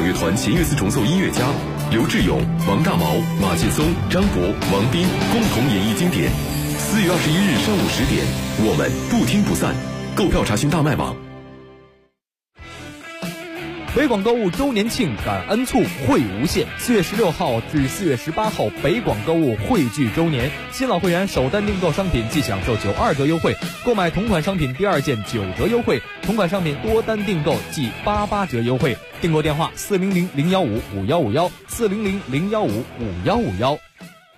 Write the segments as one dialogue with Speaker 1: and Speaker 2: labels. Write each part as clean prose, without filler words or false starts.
Speaker 1: 乐团弦乐四重奏音乐家刘志勇、王大毛、马劲松、张博、王斌共同演绎经典。4月21日上午10点，我们不听不散。购票查询大麦网。
Speaker 2: 北广购物周年庆感恩促惠无限，4月16号至4月18号，北广购物汇聚周年，新老会员首单订购商品即享受92折优惠，购买同款商品第二件9折优惠，同款商品多单订购即88折优惠。订购电话400-015-5151，400-015-5151。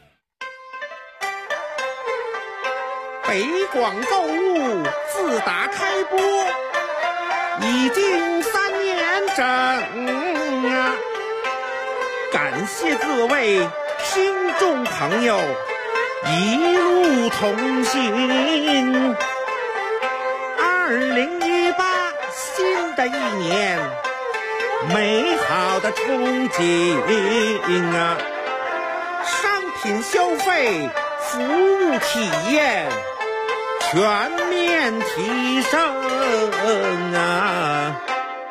Speaker 3: 北广购物自打开播已经3年整啊，感谢各位听众朋友一路同行。2018新的一年，美好的憧憬啊，商品消费、服务体验全面提升啊！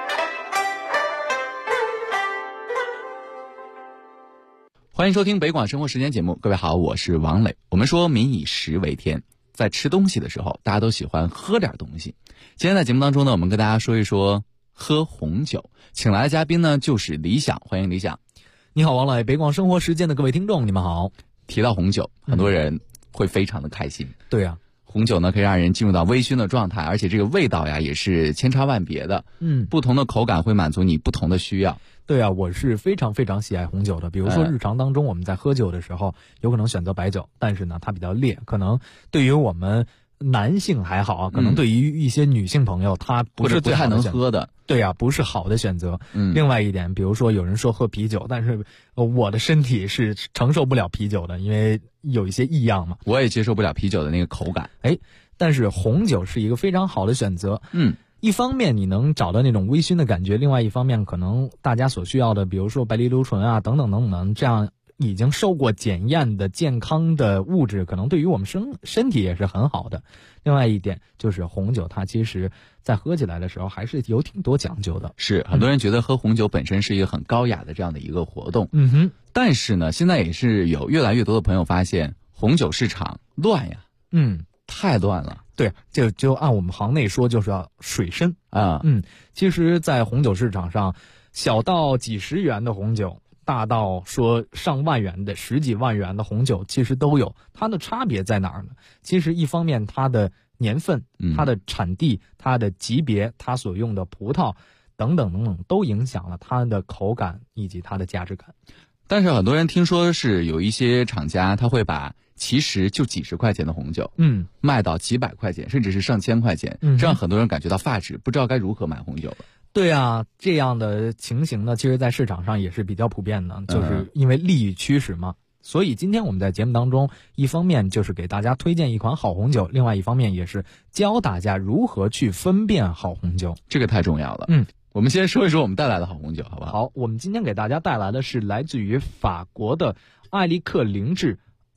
Speaker 4: 欢迎收听北广生活时间节目，各位好，我是王磊。我们说民以食为天，在吃东西的时候，大家都喜欢喝点东西。今天在节目当中呢，我们跟大家说一说喝红酒，请来的嘉宾呢就是李想，欢迎李想。
Speaker 2: 你好，王磊，北广生活时间的各位听众，你们好。
Speaker 4: 提到红酒，很多人会非常的开心。
Speaker 2: 对啊。
Speaker 4: 红酒呢可以让人进入到微醺的状态，而且这个味道呀也是千差万别的。不同的口感会满足你不同的需要。
Speaker 2: 对啊，我是非常非常喜爱红酒的。比如说日常当中我们在喝酒的时候，有可能选择白酒，但是呢它比较烈，可能对于我们男性还好啊，可能对于一些女性朋友它不是最
Speaker 4: 太能喝的。
Speaker 2: 对啊，不是好的选择。另外一点，比如说有人说喝啤酒，但是我的身体是承受不了啤酒的，因为有一些异样嘛。
Speaker 4: 我也接受不了啤酒的那个口感。
Speaker 2: 但是红酒是一个非常好的选择。一方面你能找到那种微醺的感觉，另外一方面可能大家所需要的，比如说白藜芦醇啊等等等等，这样已经受过检验的健康的物质，可能对于我们身体也是很好的。另外一点就是红酒它其实在喝起来的时候还是有挺多讲究的。
Speaker 4: 是，很多人觉得喝红酒本身是一个很高雅的这样的一个活动。但是呢，现在也是有越来越多的朋友发现红酒市场乱呀。太乱了。
Speaker 2: 对，就按我们行内说，就是要水深
Speaker 4: 啊。
Speaker 2: 其实在红酒市场上，小到几十元的红酒，大到说上万元的、十几万元的红酒，其实都有。它的差别在哪儿呢？其实一方面它的年份、它的产地、它的级别、它所用的葡萄等等等等，都影响了它的口感以及它的价值感。
Speaker 4: 但是很多人听说是有一些厂家他会把其实就几十块钱的红酒卖到几百块钱甚至是上千块钱，这让很多人感觉到发指，不知道该如何买红酒了。
Speaker 2: 对啊，这样的情形呢，其实在市场上也是比较普遍的，就是因为利益驱使嘛。所以今天我们在节目当中，一方面就是给大家推荐一款好红酒，另外一方面也是教大家如何去分辨好红酒。
Speaker 4: 这个太重要了。我们先说一说我们带来的好红酒好不好？
Speaker 2: 好，我们今天给大家带来的是来自于法国的艾利克凌志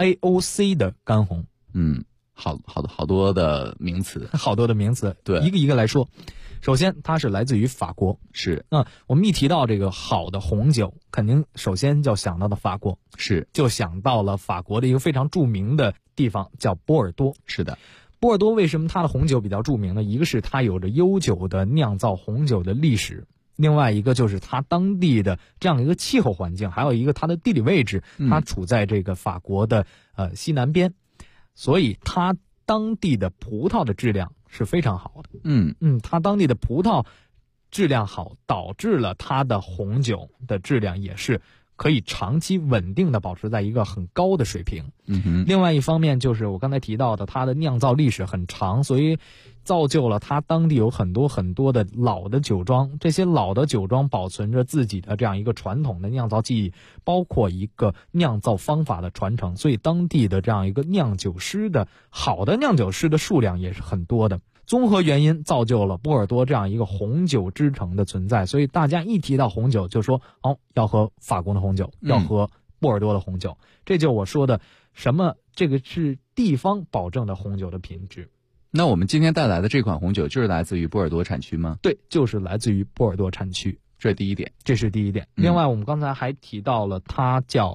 Speaker 2: AOC 的干红。
Speaker 4: 好多的名词，
Speaker 2: 好多的名词，
Speaker 4: 对，
Speaker 2: 一个一个来说。首先它是来自于法国。
Speaker 4: 是。
Speaker 2: 我们一提到这个好的红酒，肯定首先就想到的法国。
Speaker 4: 是。
Speaker 2: 就想到了法国的一个非常著名的地方叫波尔多。
Speaker 4: 是的。
Speaker 2: 波尔多为什么它的红酒比较著名呢？一个是它有着悠久的酿造红酒的历史，另外一个就是它当地的这样一个气候环境，还有一个它的地理位置，它处在这个法国的西南边，所以它当地的葡萄的质量是非常好的。它当地的葡萄质量好，导致了它的红酒的质量也是可以长期稳定的保持在一个很高的水平。另外一方面就是我刚才提到的，它的酿造历史很长，所以造就了它当地有很多很多的老的酒庄，这些老的酒庄保存着自己的这样一个传统的酿造技艺，包括一个酿造方法的传承，所以当地的这样一个好的酿酒师的数量也是很多的。综合原因造就了波尔多这样一个红酒之城的存在，所以大家一提到红酒就说要喝法国的红酒，要喝波尔多的红酒。这就我说的这个是地方保证的红酒的品质。
Speaker 4: 那我们今天带来的这款红酒就是来自于波尔多产区吗？
Speaker 2: 对，就是来自于波尔多产区。
Speaker 4: 这是第一点。
Speaker 2: 这是第一点。另外，我们刚才还提到了它叫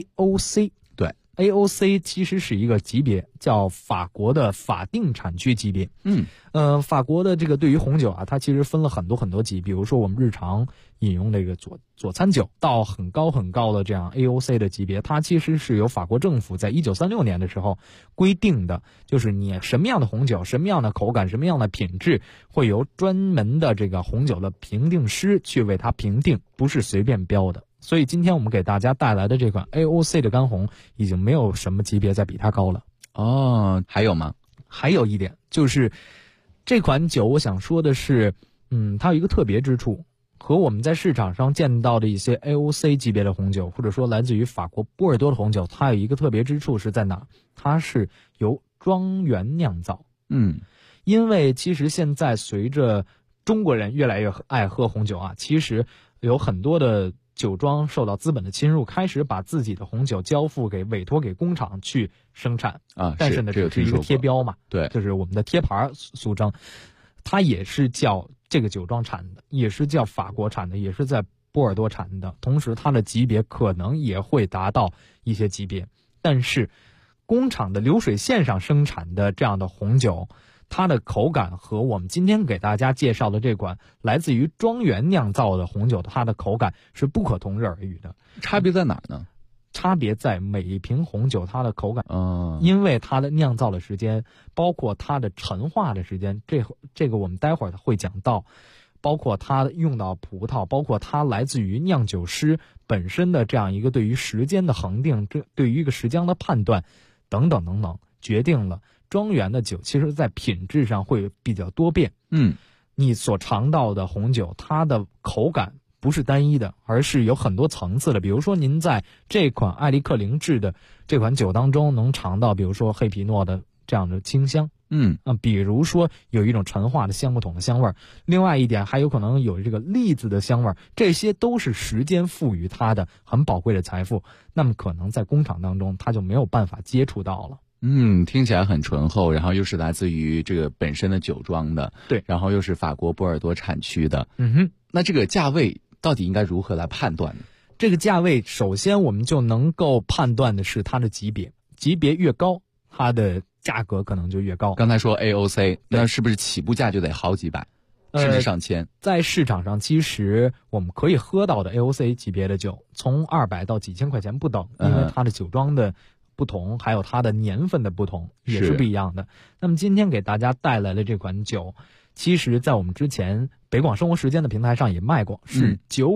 Speaker 2: AOC。
Speaker 4: 对。
Speaker 2: AOC 其实是一个级别，叫法国的法定产区级别。法国的这个对于红酒啊，它其实分了很多级，比如说我们日常饮用这个佐餐酒，到很高的这样 AOC 的级别，它其实是由法国政府在1936年的时候规定的，就是你什么样的红酒、什么样的口感、什么样的品质，会由专门的这个红酒的评定师去为它评定，不是随便标的。所以今天我们给大家带来的这款 AOC 的干红，已经没有什么级别再比它高了。
Speaker 4: 哦，还有吗？
Speaker 2: 还有一点就是这款酒，我想说的是，它有一个特别之处，和我们在市场上见到的一些 AOC 级别的红酒，或者说来自于法国波尔多的红酒，它有一个特别之处是在哪？它是由庄园酿造。因为其实现在随着中国人越来越爱喝红酒啊，其实有很多的酒庄受到资本的侵入，开始把自己的红酒交付给委托给工厂去生产
Speaker 4: 啊。
Speaker 2: 但是呢，这是一个贴标嘛，
Speaker 4: 对，
Speaker 2: 就是我们的贴牌俗称，它也是叫这个酒庄产的，也是叫法国产的，也是在波尔多产的，同时它的级别可能也会达到一些级别，但是工厂的流水线上生产的这样的红酒，它的口感和我们今天给大家介绍的这款来自于庄园酿造的红酒，它的口感是不可同日而语的。
Speaker 4: 差别在哪儿呢？
Speaker 2: 差别在每一瓶红酒它的口感，因为它的酿造的时间，包括它的陈化的时间，这个我们待会儿会讲到，包括它用到葡萄，包括它来自于酿酒师本身的这样一个对于时间的恒定，这对于一个时间的判断，等等，决定了庄园的酒其实在品质上会比较多变。你所尝到的红酒，它的口感不是单一的，而是有很多层次的。比如说您在这款艾利克灵智的这款酒当中能尝到，比如说黑皮诺的这样的清香，比如说有一种陈化的橡木桶的香味儿，另外一点还有可能有这个栗子的香味儿，这些都是时间赋予它的很宝贵的财富，那么可能在工厂当中它就没有办法接触到了。
Speaker 4: 听起来很醇厚，然后又是来自于这个本身的酒庄的，
Speaker 2: 对，
Speaker 4: 然后又是法国波尔多产区的。那这个价位到底应该如何来判断呢？
Speaker 2: 这个价位首先我们就能够判断的是它的级别，级别越高，它的价格可能就越高。
Speaker 4: 刚才说 AOC， 那是不是起步价就得好几百，甚至上千？
Speaker 2: 在市场上，其实我们可以喝到的 AOC 级别的酒，从200到几千块钱不等，因为它的酒庄的不同，还有它的年份的不同，也是不一样的。那么今天给大家带来的这款酒，其实在我们之前北广生活时间的平台上也卖过，是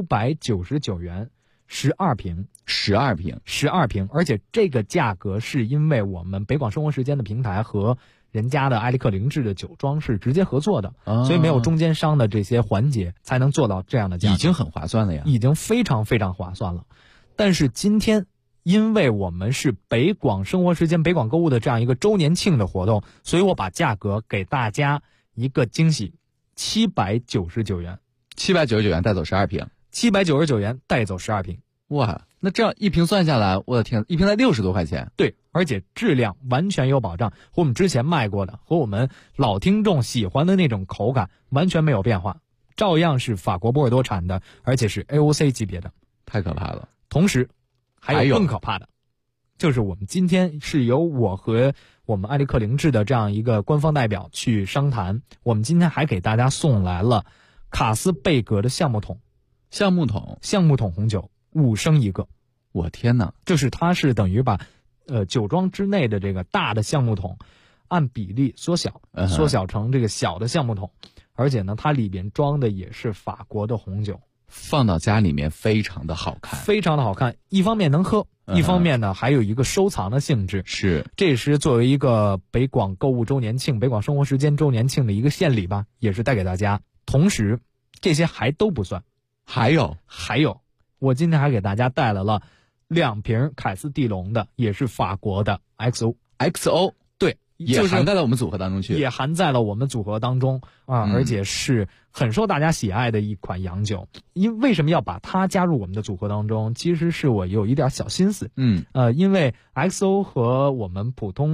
Speaker 2: 999元，12瓶，12瓶，而且这个价格是因为我们北广生活时间的平台和人家的艾利克灵智的酒庄是直接合作的，所以没有中间商的这些环节，才能做到这样的价格，
Speaker 4: 已经很划算了呀，
Speaker 2: 已经非常非常划算了。但是今天因为我们是北广生活时间、北广购物的这样一个周年庆的活动，所以我把价格给大家一个惊喜，799元
Speaker 4: ，799元带走12瓶
Speaker 2: ，799元带走12瓶。
Speaker 4: 哇，那这样一瓶算下来，我的天，一瓶才60多块钱。
Speaker 2: 对，而且质量完全有保障，和我们之前卖过的，和我们老听众喜欢的那种口感完全没有变化，照样是法国波尔多产的，而且是 AOC 级别的。
Speaker 4: 太可怕了。
Speaker 2: 同时还有更可怕的，就是我们今天是由我和我们艾利克灵智的这样一个官方代表去商谈，我们今天还给大家送来了卡斯贝格的橡木桶红酒，5升一个。
Speaker 4: 我天哪，
Speaker 2: 就是它是等于把酒庄之内的这个大的橡木桶按比例缩小成这个小的橡木桶，而且呢它里边装的也是法国的红酒，
Speaker 4: 放到家里面非常的好看，
Speaker 2: 非常的好看。一方面能喝，一方面呢还有一个收藏的性质。
Speaker 4: 是，
Speaker 2: 这是作为一个北广购物周年庆、北广生活时间周年庆的一个献礼吧，也是带给大家。同时，这些还都不算，
Speaker 4: 还有，
Speaker 2: 我今天还给大家带来了2瓶凯斯蒂龙的，也是法国的 XO， 对，
Speaker 4: 也含在了我们组合当中去，
Speaker 2: 也含在了我们组合当中啊，而且是很受大家喜爱的一款洋酒。为什么要把它加入我们的组合当中？其实是我有一点小心思，因为 XO 和我们普通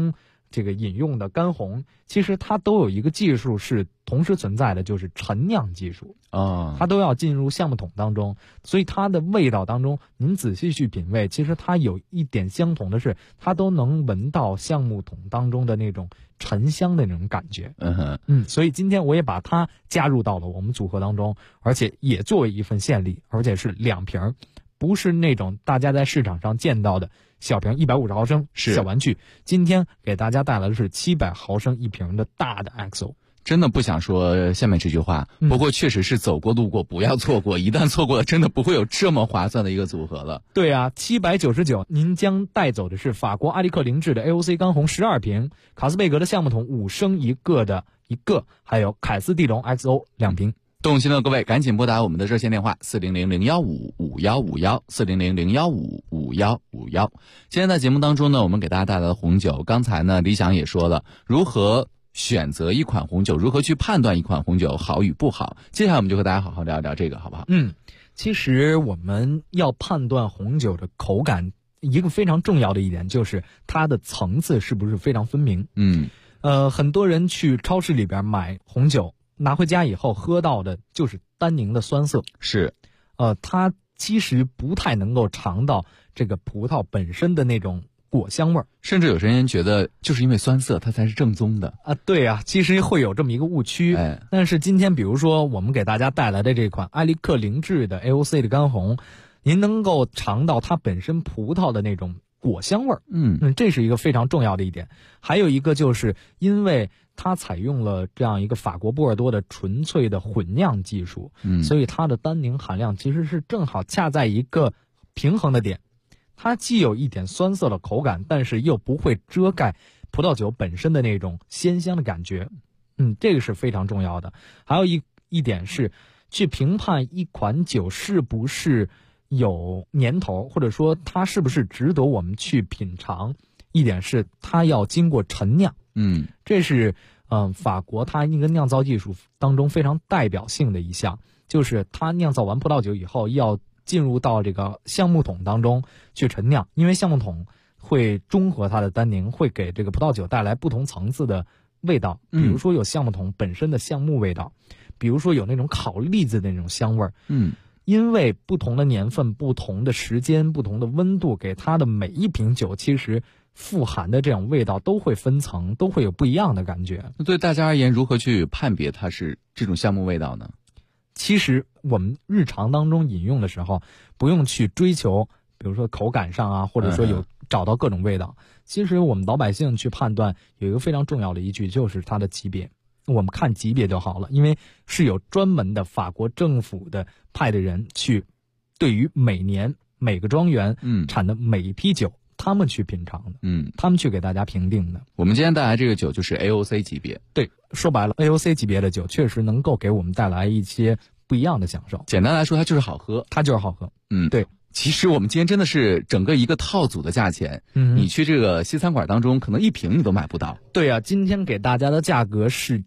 Speaker 2: 这个饮用的干红，其实它都有一个技术是同时存在的，就是陈酿技术它都要进入橡木桶当中，所以它的味道当中，您仔细去品味，其实它有一点相同的是，它都能闻到橡木桶当中的那种沉香的那种感觉。所以今天我也把它加入到了我们组合当中，而且也作为一份献礼，而且是2瓶，不是那种大家在市场上见到的小瓶150毫升小玩具，今天给大家带来的是700毫升1瓶的大的 XO。
Speaker 4: 真的不想说下面这句话，不过确实是走过路过不要错过，一旦错过了，真的不会有这么划算的一个组合了。
Speaker 2: 对啊，799，您将带走的是法国阿利克灵智的 AOC 干红12瓶，卡斯贝格的橡木桶5升1个的1个，还有凯斯蒂龙 XO 2瓶。
Speaker 4: 动心的各位赶紧拨打我们的热线电话400-015-5151，400-015-5151。今天在节目当中呢，我们给大家带来了红酒，刚才呢李想也说了如何选择一款红酒，如何去判断一款红酒好与不好，接下来我们就和大家好好聊一聊这个好不好？
Speaker 2: 其实我们要判断红酒的口感，一个非常重要的一点就是它的层次是不是非常分明。很多人去超市里边买红酒拿回家以后喝到的就是单宁的酸涩，
Speaker 4: 是
Speaker 2: 它其实不太能够尝到这个葡萄本身的那种果香味儿，
Speaker 4: 甚至有些人觉得就是因为酸涩它才是正宗的
Speaker 2: 对啊，其实会有这么一个误区。但是今天比如说我们给大家带来的这款阿利克灵智的 AOC 的干红，您能够尝到它本身葡萄的那种果香味儿，这是一个非常重要的一点。还有一个就是因为它采用了这样一个法国波尔多的纯粹的混酿技术，所以它的单宁含量其实是正好恰在一个平衡的点，它既有一点酸涩的口感，但是又不会遮盖葡萄酒本身的那种鲜香的感觉。这个是非常重要的。还有一点是去评判一款酒是不是有年头，或者说它是不是值得我们去品尝，一点是它要经过陈酿。这是法国它一个酿造技术当中非常代表性的一项，就是它酿造完葡萄酒以后要进入到这个橡木桶当中去陈酿，因为橡木桶会中和它的单宁，会给这个葡萄酒带来不同层次的味道。比如说有橡木桶本身的橡木味道，比如说有那种烤栗子的那种香味儿。因为不同的年份、不同的时间、不同的温度，给它的每一瓶酒其实富含的这种味道都会分层，都会有不一样的感觉。
Speaker 4: 那对大家而言，如何去判别它是这种橡木味道呢？
Speaker 2: 其实我们日常当中饮用的时候，不用去追求比如说口感上啊，或者说有找到各种味道。其实我们老百姓去判断有一个非常重要的依据，就是它的级别。我们看级别就好了，因为是有专门的法国政府的派的人去对于每年每个庄园产的每一批酒，他们去品尝的，他们去给大家评定的。
Speaker 4: 我们今天带来这个酒就是 AOC 级别。
Speaker 2: 对，说白了 AOC 级别的酒确实能够给我们带来一些不一样的享受。
Speaker 4: 简单来说，它就是好喝，
Speaker 2: 它就是好喝。对。
Speaker 4: 其实我们今天真的是整个一个套组的价钱，你去这个西餐馆当中，可能一瓶你都买不到。
Speaker 2: 对啊，今天给大家的价格是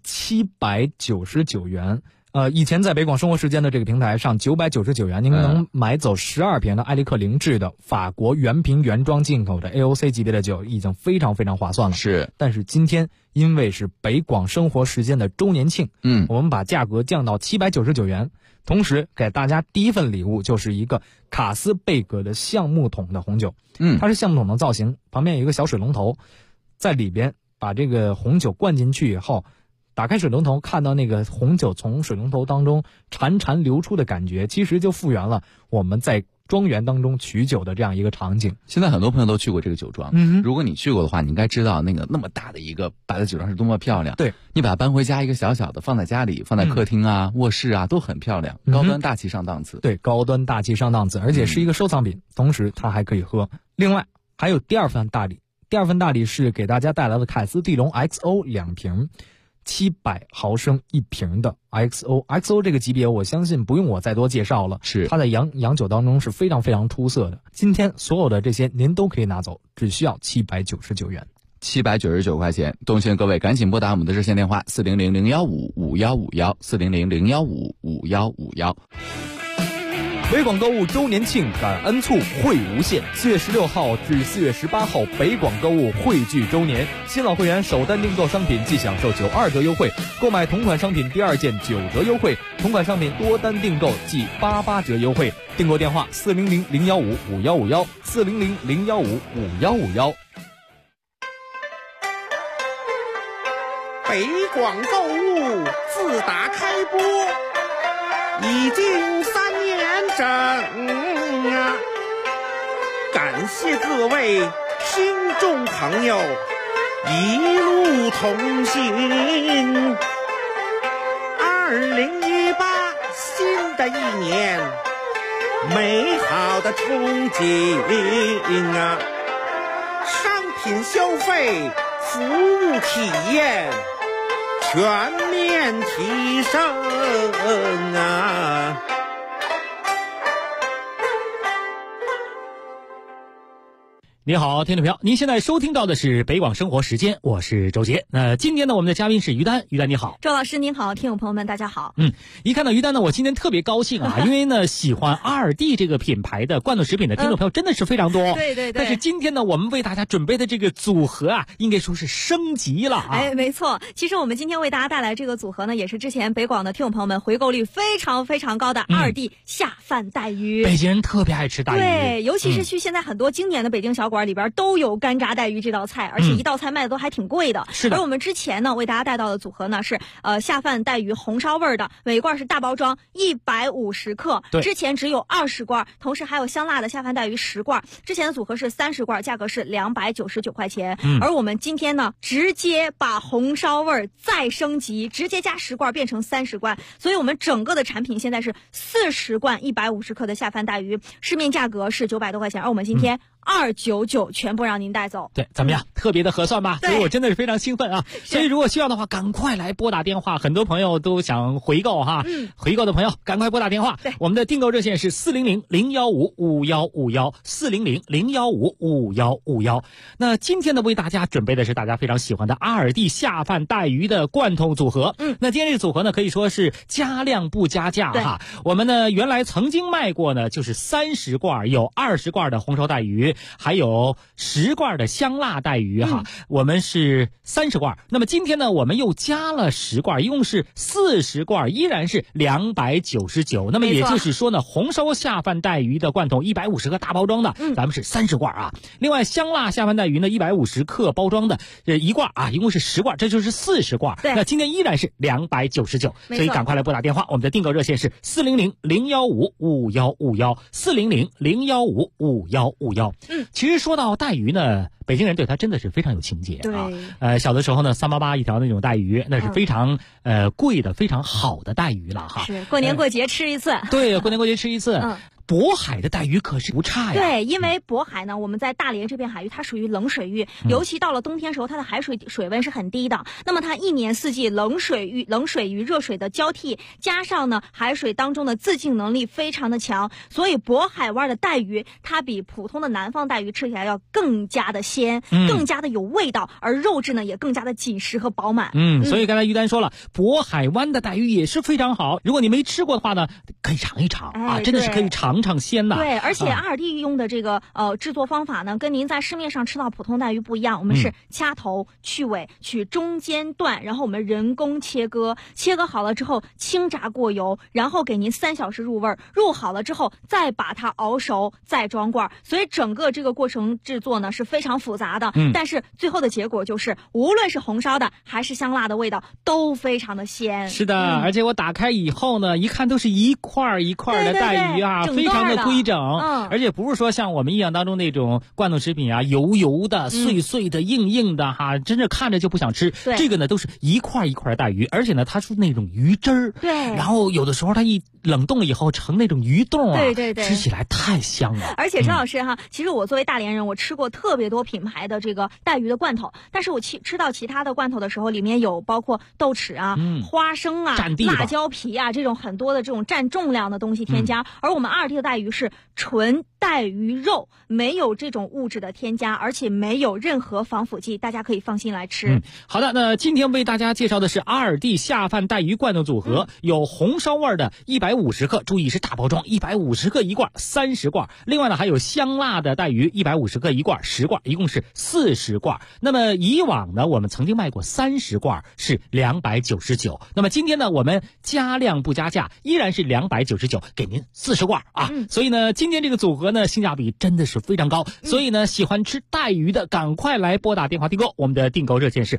Speaker 2: 799元。以前在北广生活时间的这个平台上999元，您能买走12瓶的艾利克灵智的法国原瓶原装进口的 AOC 级别的酒，已经非常非常划算了。
Speaker 4: 是，
Speaker 2: 但是今天因为是北广生活时间的周年庆，我们把价格降到799元。同时给大家第一份礼物就是一个卡斯贝格的橡木桶的红酒，它是橡木桶的造型，旁边有一个小水龙头，在里边把这个红酒灌进去以后，打开水龙头，看到那个红酒从水龙头当中潺潺流出的感觉，其实就复原了我们在庄园当中取酒的这样一个场景。
Speaker 4: 现在很多朋友都去过这个酒庄，如果你去过的话，你应该知道那么大的一个摆在酒庄是多么漂亮。
Speaker 2: 对，
Speaker 4: 你把它搬回家，一个小小的放在家里，放在客厅啊、卧室啊都很漂亮，高端大气上档次。
Speaker 2: 对，高端大气上档次，而且是一个收藏品，同时它还可以喝。另外还有第二份大礼，是给大家带来的凯斯蒂龙 XO 2瓶，700毫升1瓶的 XO 这个级别，我相信不用我再多介绍了，
Speaker 4: 是
Speaker 2: 它在洋酒当中是非常非常出色的。今天所有的这些您都可以拿走，只需要799元
Speaker 4: ，799块钱。动心的各位赶紧拨打我们的热线电话400-015-5151，400-015-5151。
Speaker 2: 北广购物周年庆感恩促惠无限，4月16号至4月18号，北广购物汇聚周年，新老会员首单订购商品即享受92折优惠，购买同款商品第2件9折优惠，同款商品多单订购即88折优惠。订购电话400-015-5151，400-015-5151。
Speaker 3: 北广购物自打开播已经3年整啊！感谢各位听众朋友一路同行。2018新的一年，美好的憧憬啊！商品消费、服务体验全面提升啊！
Speaker 5: 你好，听众朋友，您现在收听到的是北广生活时间，我是周杰。那今天呢，我们的嘉宾是于丹，于丹你好。
Speaker 6: 周老师您好，听众朋友们大家好。
Speaker 5: 一看到于丹呢，我今天特别高兴啊，因为呢，喜欢ALDI这个品牌的罐头食品的听众朋友真的是非常多。
Speaker 6: 对对对。
Speaker 5: 但是今天呢，我们为大家准备的这个组合啊，应该说是升级了啊。
Speaker 6: 哎，没错。其实我们今天为大家带来这个组合呢，也是之前北广的听众朋友们回购率非常非常高的ALDI下饭带鱼。
Speaker 5: 北京人特别爱吃带鱼。
Speaker 6: 对，尤其是去现在很多经典的北京小馆里边都有干炸带鱼这道菜，而且一道菜卖的都还挺贵的。
Speaker 5: 是的。
Speaker 6: 而我们之前呢为大家带到的组合呢是下饭带鱼红烧味的，每罐是大包装150克，
Speaker 5: 对，
Speaker 6: 之前只有20罐，同时还有香辣的下饭带鱼10罐。之前的组合是30罐，价格是299块钱。而我们今天呢直接把红烧味再升级，直接加10罐变成30罐，所以我们整个的产品现在是40罐150克的下饭带鱼，市面价格是900多块钱，而我们今天299全部让您带走。
Speaker 5: 对，怎么样？特别的合算吧？所以我真的是非常兴奋啊！所以如果需要的话，赶快来拨打电话。很多朋友都想回购哈，回购的朋友赶快拨打电话。
Speaker 6: 对，
Speaker 5: 我们的订购热线是400-015-5151，400-015-5151。那今天呢，为大家准备的是大家非常喜欢的ALDI下饭带鱼的罐头组合。那今天这个组合呢，可以说是加量不加价哈。我们呢原来曾经卖过呢，就是30罐，有20罐的红烧带鱼，还有10罐的香辣带鱼哈。我们是30罐，那么今天呢，我们又加了10罐，一共是40罐，依然是299。那么也就是说呢，红烧下饭带鱼的罐头150克大包装的，咱们是30罐啊。另外香辣下饭带鱼呢，150克包装的1罐啊，一共是10罐，这就是40罐。那今天依然是299，所以赶快来拨打电话。我们的订购热线是400-015-5151，400-015-5151。其实说到带鱼呢，北京人对它真的是非常有情节啊。小的时候呢，388一条那种带鱼，那是非常贵的、非常好的带鱼了哈。
Speaker 6: 是过年过节吃一次。
Speaker 5: 对，过年过节吃一次。渤海的带鱼可是不差呀。
Speaker 6: 对，因为渤海呢，我们在大连这片海域，它属于冷水域，尤其到了冬天时候，它的海水水温是很低的。那么它一年四季冷水与热水的交替，加上呢海水当中的自净能力非常的强，所以渤海湾的带鱼它比普通的南方带鱼吃起来要更加的鲜，更加的有味道，而肉质呢也更加的紧实和饱满。
Speaker 5: 所以刚才于丹说了，渤海湾的带鱼也是非常好。如果你没吃过的话呢，可以尝一尝啊，真的是可以尝尝鲜的。
Speaker 6: 对，而且ALDI用的这个制作方法呢，跟您在市面上吃到普通带鱼不一样。我们是掐头去尾，取中间段，然后我们人工切割好了之后轻炸过油，然后给您3小时入味，入好了之后再把它熬熟，再装罐。所以整个这个过程制作呢是非常复杂的，但是最后的结果就是无论是红烧的还是香辣的味道都非常的鲜。
Speaker 5: 是的，而且我打开以后呢，一看都是一块一块的带鱼啊，非常的规整。而且不是说像我们印象当中那种罐头食品啊，油油的、碎碎的、硬硬的哈，真是看着就不想吃。这个呢都是一块一块的带鱼，而且呢它是那种鱼汁儿。
Speaker 6: 对。
Speaker 5: 然后有的时候它一冷冻了以后成那种鱼冻啊，
Speaker 6: 对，
Speaker 5: 吃起来太香了。
Speaker 6: 而且陈老师哈，其实我作为大连人，我吃过特别多品牌的这个带鱼的罐头，但是我吃到其他的罐头的时候，里面有包括豆豉啊、花生啊、辣椒皮啊这种很多的这种占重量的东西添加，而我们ALDI的带鱼是纯带鱼肉，没有这种物质的添加，而且没有任何防腐剂，大家可以放心来吃。
Speaker 5: 好的，那今天为大家介绍的是ALDI下饭带鱼罐头组合，有红烧味的150 150克，注意是大包装，150克一罐，30罐。另外呢，还有香辣的带鱼150克一罐，10罐，一共是40罐。那么以往呢，我们曾经卖过30罐是299。那么今天呢，我们加量不加价，依然是299，给您40罐啊。所以呢，今天这个组合呢，性价比真的是非常高。所以呢，喜欢吃带鱼的，赶快来拨打电话订购。我们的订购热线是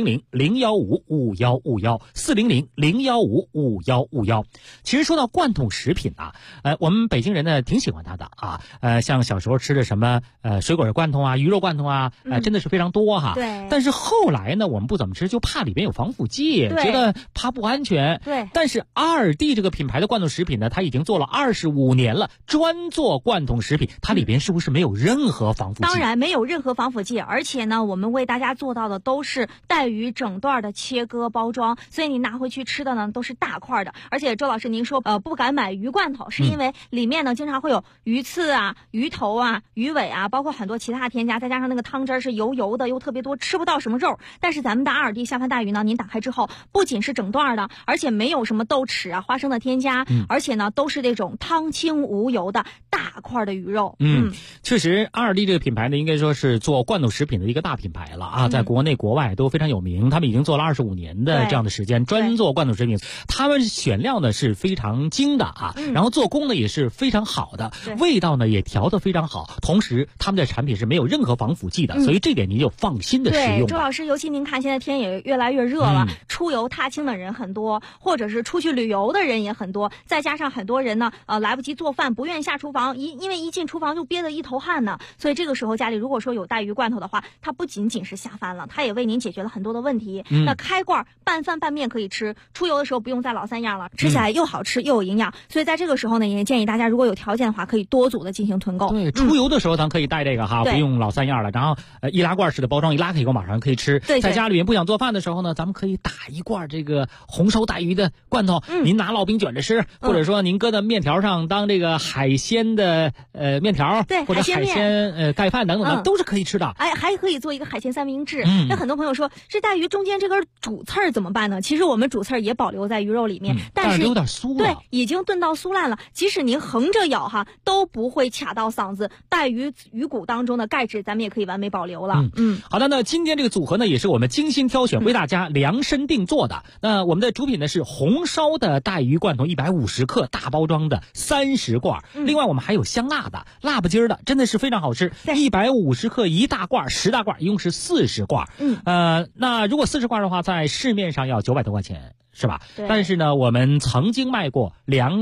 Speaker 5: 400-015-5151，400-015-5151。其实说到罐头食品啊，我们北京人呢挺喜欢它的啊。像小时候吃的什么水果罐头啊、鱼肉罐头啊，真的是非常多哈。
Speaker 6: 对。
Speaker 5: 但是后来呢，我们不怎么吃，就怕里边有防腐剂，觉得怕不安全。
Speaker 6: 对。
Speaker 5: 但是阿尔蒂这个品牌的罐头食品呢，它已经做了25年了，专做罐头食品，它里边是不是没有任何防腐剂？
Speaker 6: 当然没有任何防腐剂，而且呢，我们为大家做到的都是带鱼整段的切割包装，所以你拿回去吃的呢都是大块的。而且周老师您说不敢买鱼罐头，是因为里面呢经常会有鱼刺啊、鱼头啊、鱼尾啊，包括很多其他添加，再加上那个汤汁是油油的又特别多，吃不到什么肉。但是咱们的阿尔蒂下饭带鱼呢，您打开之后不仅是整段的，而且没有什么豆豉啊、花生的添加，而且呢都是那种汤清无油的大块的鱼肉。
Speaker 5: 确实阿尔蒂这个品牌呢，应该说是做罐头食品的一个大品牌了啊，在国内国外都非常有名。他们已经做了25年的这样的时间，专做罐头食品。他们选料呢是非常精的啊，然后做工呢也是非常好的，味道呢也调得非常好，同时他们的产品是没有任何防腐剂的，所以这点您就放心的使用。
Speaker 6: 周老师，尤其您看现在天也越来越热了，出游踏青的人很多，或者是出去旅游的人也很多，再加上很多人呢来不及做饭，不愿意下厨房，因为一进厨房就憋得一头汗呢，所以这个时候家里如果说有带鱼罐头的话，它不仅仅是下饭了，它也为您解决了很多的问题。那开罐拌饭拌面可以吃，出游的时候不用再老三样了，吃起来又好吃又有营养。所以在这个时候呢，也建议大家如果有条件的话，可以多组的进行囤购。
Speaker 5: 对，出游的时候咱可以带这个哈，不用老三样了。然后易拉罐式的包装，一拉开以后马上可以吃。
Speaker 6: 对，
Speaker 5: 在家里面不想做饭的时候呢，咱们可以打一罐这个红烧带鱼的罐头，您拿烙饼卷着吃，或者说您搁在面条上当这个海鲜的面条，
Speaker 6: 对，
Speaker 5: 或者海鲜盖饭等等的，都是可以吃的。
Speaker 6: 哎，还可以做一个海鲜三明治。那很多朋友说，这带鱼中间这根主刺儿怎么办呢？其实我们主刺儿也保留在鱼肉里面，但是
Speaker 5: 有点酥了。
Speaker 6: 对，已经炖到酥烂了。即使您横着咬哈，都不会卡到嗓子。带鱼骨当中的钙质，咱们也可以完美保留了。
Speaker 5: 好的，那今天这个组合呢，也是我们精心挑选，为大家量身定做的。那我们的主品呢是红烧的带鱼罐头150克大包装的30罐，另外我们还有香辣的、辣不筋的，真的是非常好吃。150克一大罐，10大罐，一共是40罐。那如果40罐的话，在市面上要900多块钱。是吧？但是呢，我们曾经卖过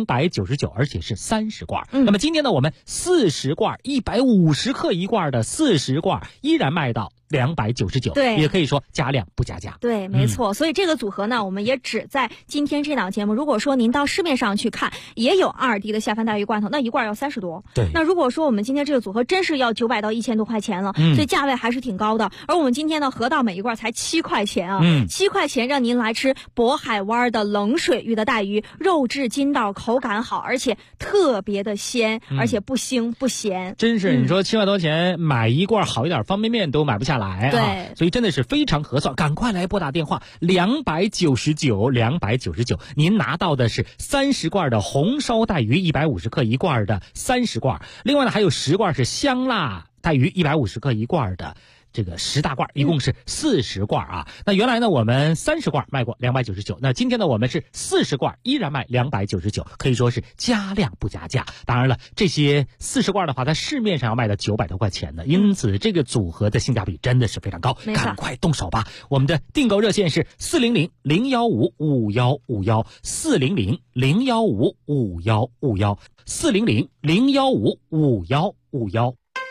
Speaker 5: 299，而且是30罐。那么今天呢，我们40罐150克一罐的40罐依然卖到299，
Speaker 6: 对，
Speaker 5: 也可以说加量不加价。
Speaker 6: 对，没错。所以这个组合呢，我们也只在今天这档节目。如果说您到市面上去看，也有阿尔蒂的下饭带鱼罐头，那一罐要30多。
Speaker 5: 对。
Speaker 6: 那如果说我们今天这个组合真是要900到1000多块钱了，所以价位还是挺高的。而我们今天呢，合到每一罐才7块钱啊，7块钱让您来吃渤海湾的冷水域的带鱼，肉质筋道，口感好，而且特别的鲜，而且不腥不咸。
Speaker 5: 真是，你说7块多钱买一罐好一点方便面都买不下来啊！
Speaker 6: 对，
Speaker 5: 所以真的是非常合算，赶快来拨打电话299，您拿到的是30罐的红烧带鱼150克一罐的30罐，另外呢还有10罐是香辣带鱼150克一罐的。这个10大罐，一共是40罐啊。那原来呢，我们30罐卖过299，那今天呢，我们是40罐，依然卖299，可以说是加量不加价。当然了，这些40罐的话，在市面上要卖到900多块钱的，因此这个组合的性价比真的是非常高，赶快动手吧！我们的订购热线是400-015-5151，400-015-5151，400-015-5151。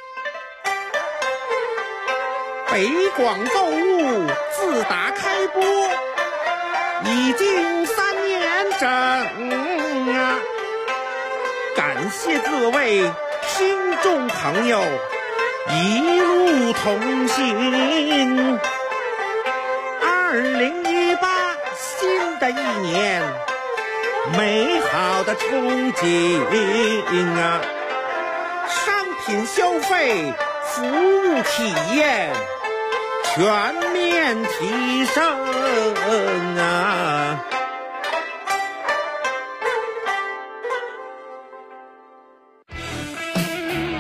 Speaker 3: 北广购物自打开播已经3年整啊，感谢各位听众朋友一路同行。2018新的一年，美好的憧憬啊，商品消费、服务体验全面提升啊！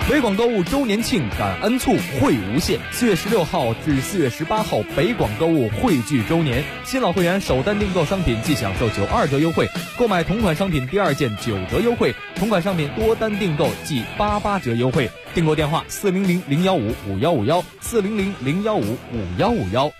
Speaker 2: 北广购物周年庆感恩促惠无限，4月16号至4月18号，北广购物汇聚周年，新老会员首单订购商品即享受92折优惠，购买同款商品第2件9折优惠，同款商品多单订购即88折优惠。订购电话400-015-5151，400-015-5151。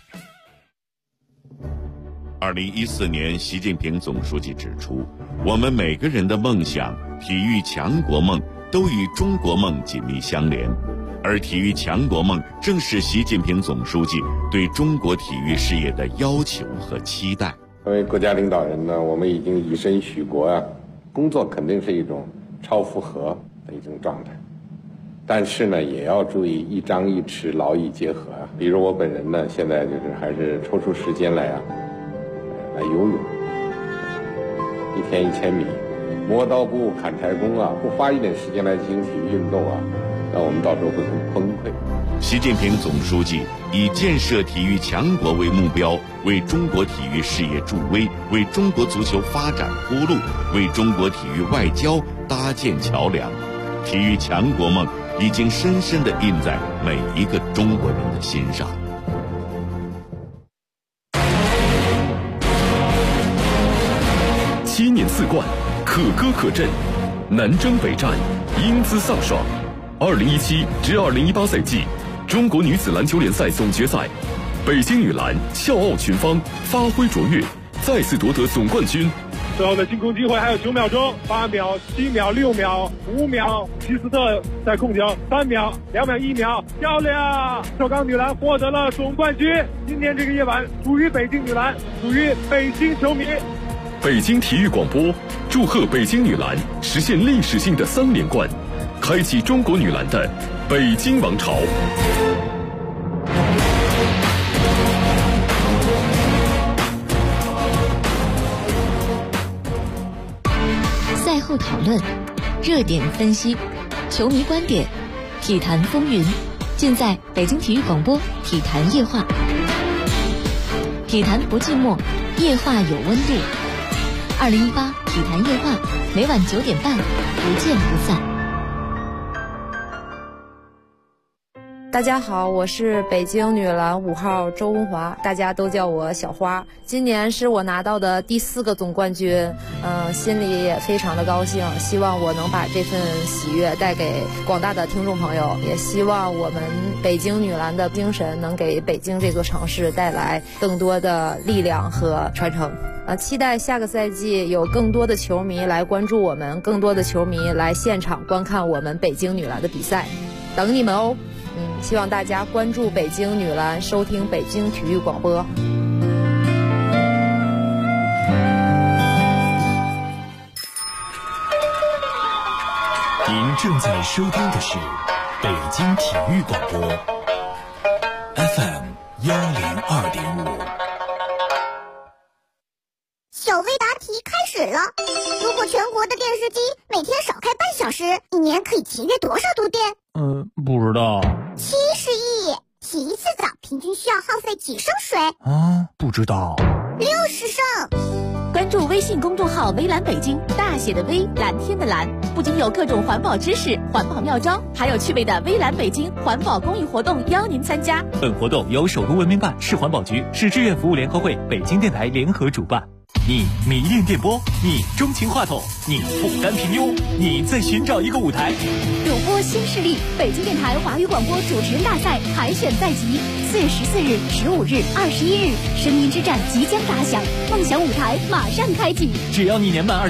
Speaker 7: 2014年，习近平总书记指出，我们每个人的梦想、体育强国梦都与中国梦紧密相连，而体育强国梦正是习近平总书记对中国体育事业的要求和期待。
Speaker 8: 作为国家领导人呢，我们已经以身许国啊，工作肯定是一种超负荷的一种状态，但是呢，也要注意一张一弛，劳逸结合啊。比如我本人呢，现在就是还是抽出时间来游泳，1天1000米，磨刀不误砍柴工啊，不花一点时间来进行体育运动啊，那我们到时候会很崩溃。
Speaker 7: 习近平总书记以建设体育强国为目标，为中国体育事业助威，为中国足球发展铺路，为中国体育外交搭建桥梁。体育强国梦已经深深地印在每一个中国人的心上。
Speaker 1: 7年4冠，可歌可阵，南征北战，英姿飒爽。2017至2018赛季中国女子篮球联赛总决赛，北京女篮笑傲群芳，发挥卓越，再次夺得总冠军。
Speaker 9: 最后的进攻机会还有9秒钟，8秒、7秒、6秒、5秒，齐斯特在控球，3秒、2秒、1秒，漂亮！首钢女篮获得了总冠军。今天这个夜晚属于北京女篮，属于北京球迷。
Speaker 1: 北京体育广播祝贺北京女篮实现历史性的3连冠，开启中国女篮的北京王朝。
Speaker 10: 赛后讨论，热点分析，球迷观点，体坛风云，尽在北京体育广播体坛夜话。体坛不寂寞，夜话有温度。2018体坛夜话，每晚9点半，不见不散。
Speaker 11: 大家好，我是北京女篮5号周文华，大家都叫我小花。今年是我拿到的第4个总冠军，心里也非常的高兴，希望我能把这份喜悦带给广大的听众朋友，也希望我们北京女篮的精神能给北京这座城市带来更多的力量和传承。期待下个赛季有更多的球迷来关注我们，更多的球迷来现场观看我们北京女篮的比赛，等你们哦。希望大家关注北京女篮，收听北京体育广播。
Speaker 12: 您正在收听的是北京体育广播 FM 102.5。
Speaker 13: 小微答题开始了。如果全国的电视机每天少开半小时，一年可以节约多少度电？
Speaker 5: 不知道。
Speaker 13: 70亿。洗一次澡平均需要耗费几升水？
Speaker 12: 不知道。
Speaker 13: 60升。
Speaker 10: 关注微信公众号微蓝北京，大写的微，蓝天的蓝，不仅有各种环保知识、环保妙招，还有趣味的微蓝北京环保公益活动邀您参加。
Speaker 12: 本活动由首都文明办、市环保局、市志愿服务联合会、北京电台联合主办。你迷恋电波，你钟情话筒，你不甘平庸，你在寻找一个舞台。
Speaker 10: 主播新势力，北京电台华语广播主持人大赛海选在即，4月14日、15日、21日，声音之战即将打响，梦想舞台马上开启。
Speaker 12: 只要你年满